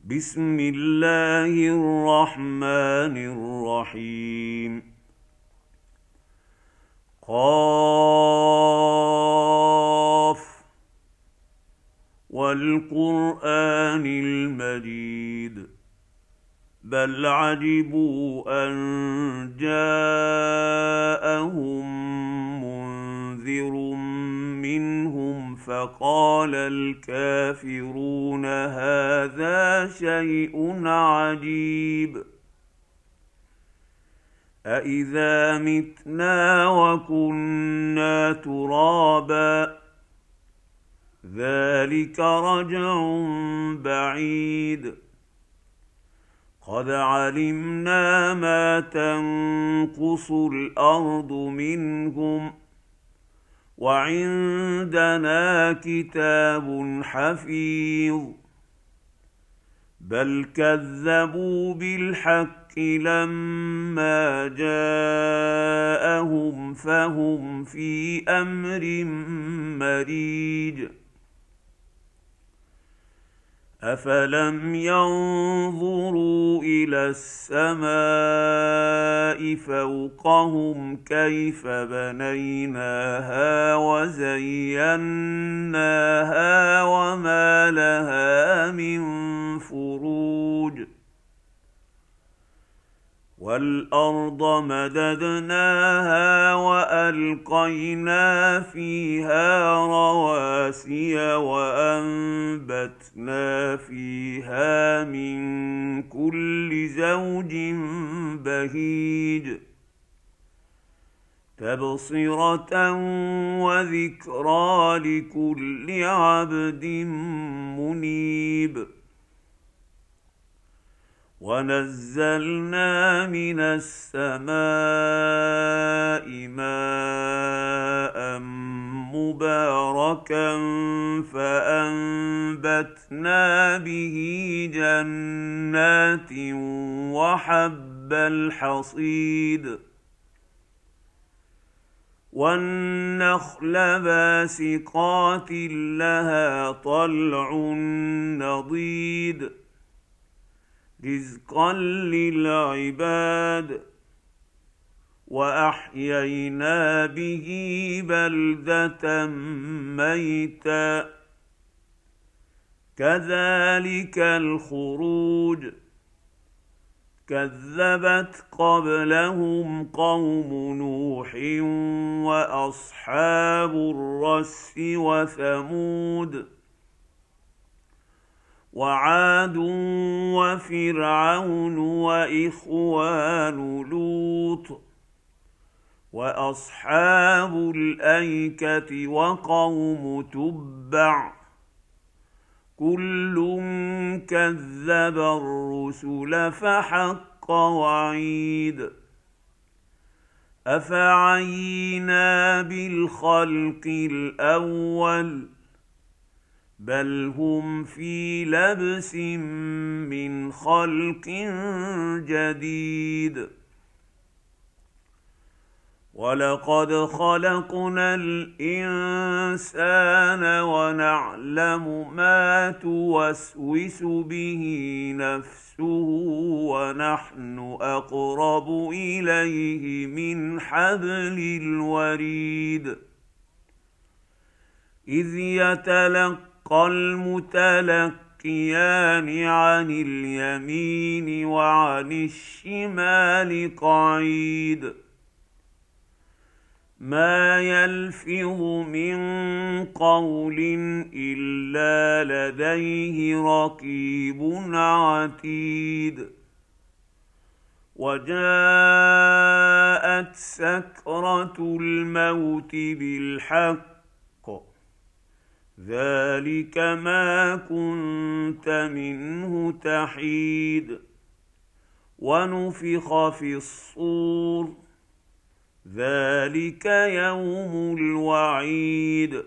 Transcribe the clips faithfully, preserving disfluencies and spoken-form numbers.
بسم الله الرحمن الرحيم. قاف والقرآن المجيد بل عجبوا أن جاءهم منذر منهم فقال الكافرون هذا شيء عجيب أإذا متنا وكنا ترابا ذلك رجع بعيد قد علمنا ما تنقص الأرض منهم وعندنا كتاب حفيظ بل كذبوا بالحق لما جاءهم فهم في أمر مريج أفلم ينظروا إلى السماء فوقهم كيف بنيناها وزيناها وما لها من فروج والأرض مددناها وألقينا فيها رواسي وأنبتنا فيها من كل زوج بهيج تبصرة وذكرى لكل عبد منيب ونزلنا من السماء ماء مباركا فأنبتنا به جنات وحب الحصيد والنخل باسقات لها طلع نضيد رزقا للعباد وأحيينا به بلدة ميتا كذلك الخروج كذبت قبلهم قوم نوح وأصحاب الرس وثمود وعاد وفرعون وإخوان لوط وأصحاب الأيكة وقوم تبع كل كذب الرسل فحق وعيد أفعينا بالخلق الأول بل هم في لبس من خلق جديد ولقد خلقنا الإنسان ونعلم ما توسوس به نفسه ونحن أقرب إليه من حبل الوريد إذ يتلقى المتلقيان عن اليمين وعن الشمال قعيد ما يلفظ من قول إلا لديه رقيب عتيد وجاءت سكرة الموت بالحق ذلك ما كنت منه تحيد ونفخ في الصور ذلك يوم الوعيد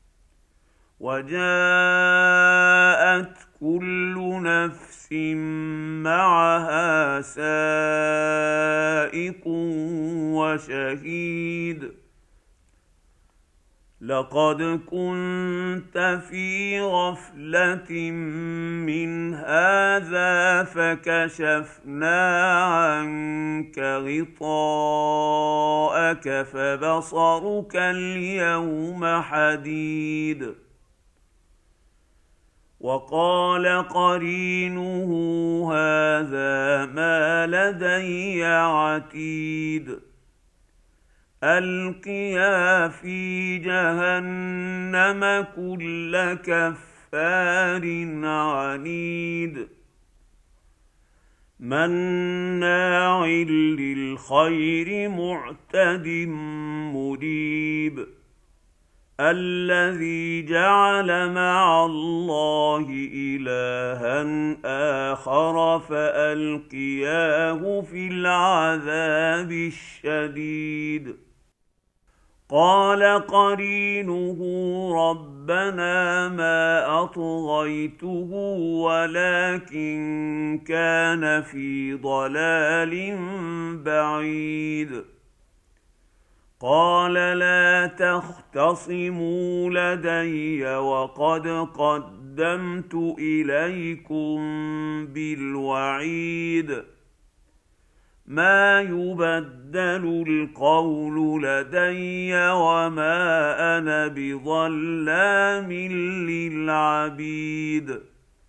وجاءت كل نفس معها سائق وشهيد لقد كنت في غفلة من هذا هذا فكشفنا عنك غطاءك فبصرك اليوم حديد. وقال قرينه هذا ما لدي عتيد. ألقيا في جهنم كل كفار عنيد مناع للخير معتد مريب الذي جعل مع الله إلها آخر فألقياه في العذاب الشديد. قال قرينه ربنا ما أطغيته ولكن كان في ضلال بعيد. قال لا تختصموا لدي وقد قدمت إليكم بالوعيد. ما يبدل القول لدي وما أنا بظلام للعبيد.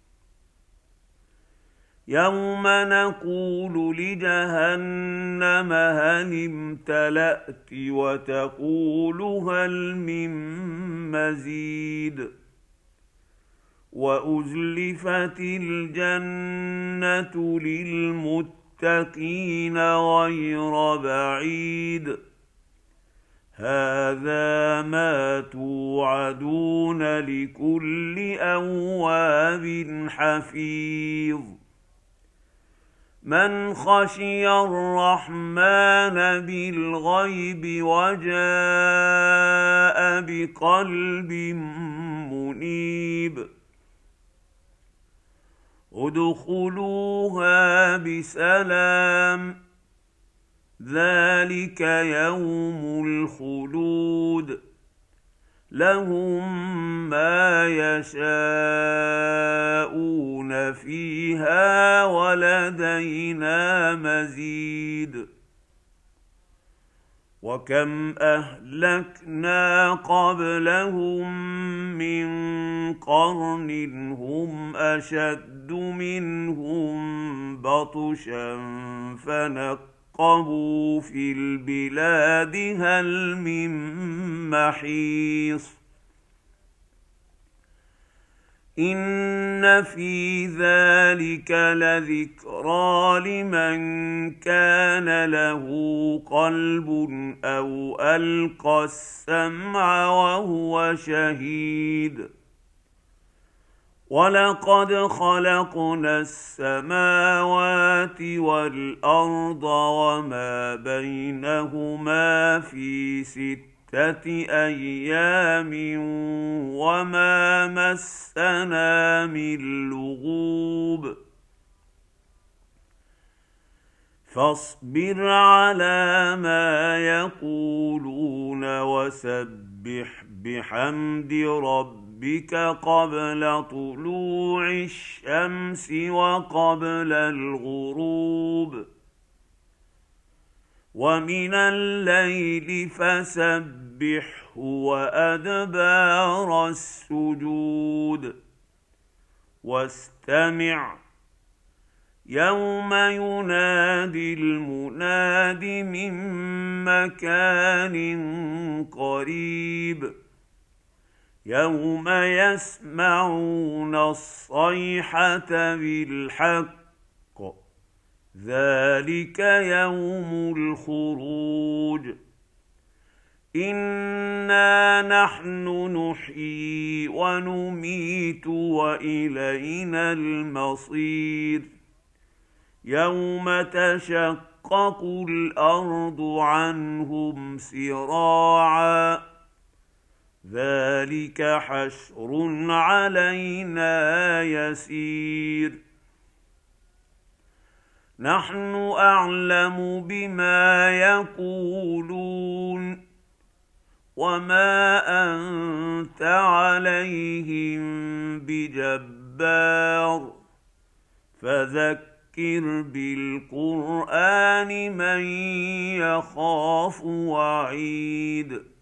يوم نقول لجهنم هل امتلأت وتقول هل من مزيد. وأزلفت الجنة للمتقين غير بعيد. هذا ما توعدون لكل أواب حفيظ. من خشي الرحمن بالغيب وجاء بقلب منيب. ادخلوها بسلام ذلك يوم الخلود. لهم ما يشاءون فيها ولدينا مزيد. وكم أهلكنا قبلهم من قرن هم أشد منهم بطشا فنقبوا في البلاد هل من محيص. إن في ذلك لذكرى لمن كان له قلب أو ألقى السمع وهو شهيد. ولقد خلقنا السماوات والأرض وما بينهما في ستة أيام وما مسنا من لغوب. فاصبر على ما يقولون وسبح بحمد ربك قبل طلوع الشمس وقبل الغروب ومن الليل فسبحه وأدبار السجود. واستمع يوم ينادي المناد من مكان قريب. يوم يسمعون الصيحة بالحق ذلك يوم الخروج. إنا نحن نحيي ونميت وإلينا المصير. يوم تشقق الأرض عنهم سراعا ذلك حشر علينا يسير. نحن أعلم بما يقولون وما أنت عليهم بجبار فذكر بالقران من يخاف وعيد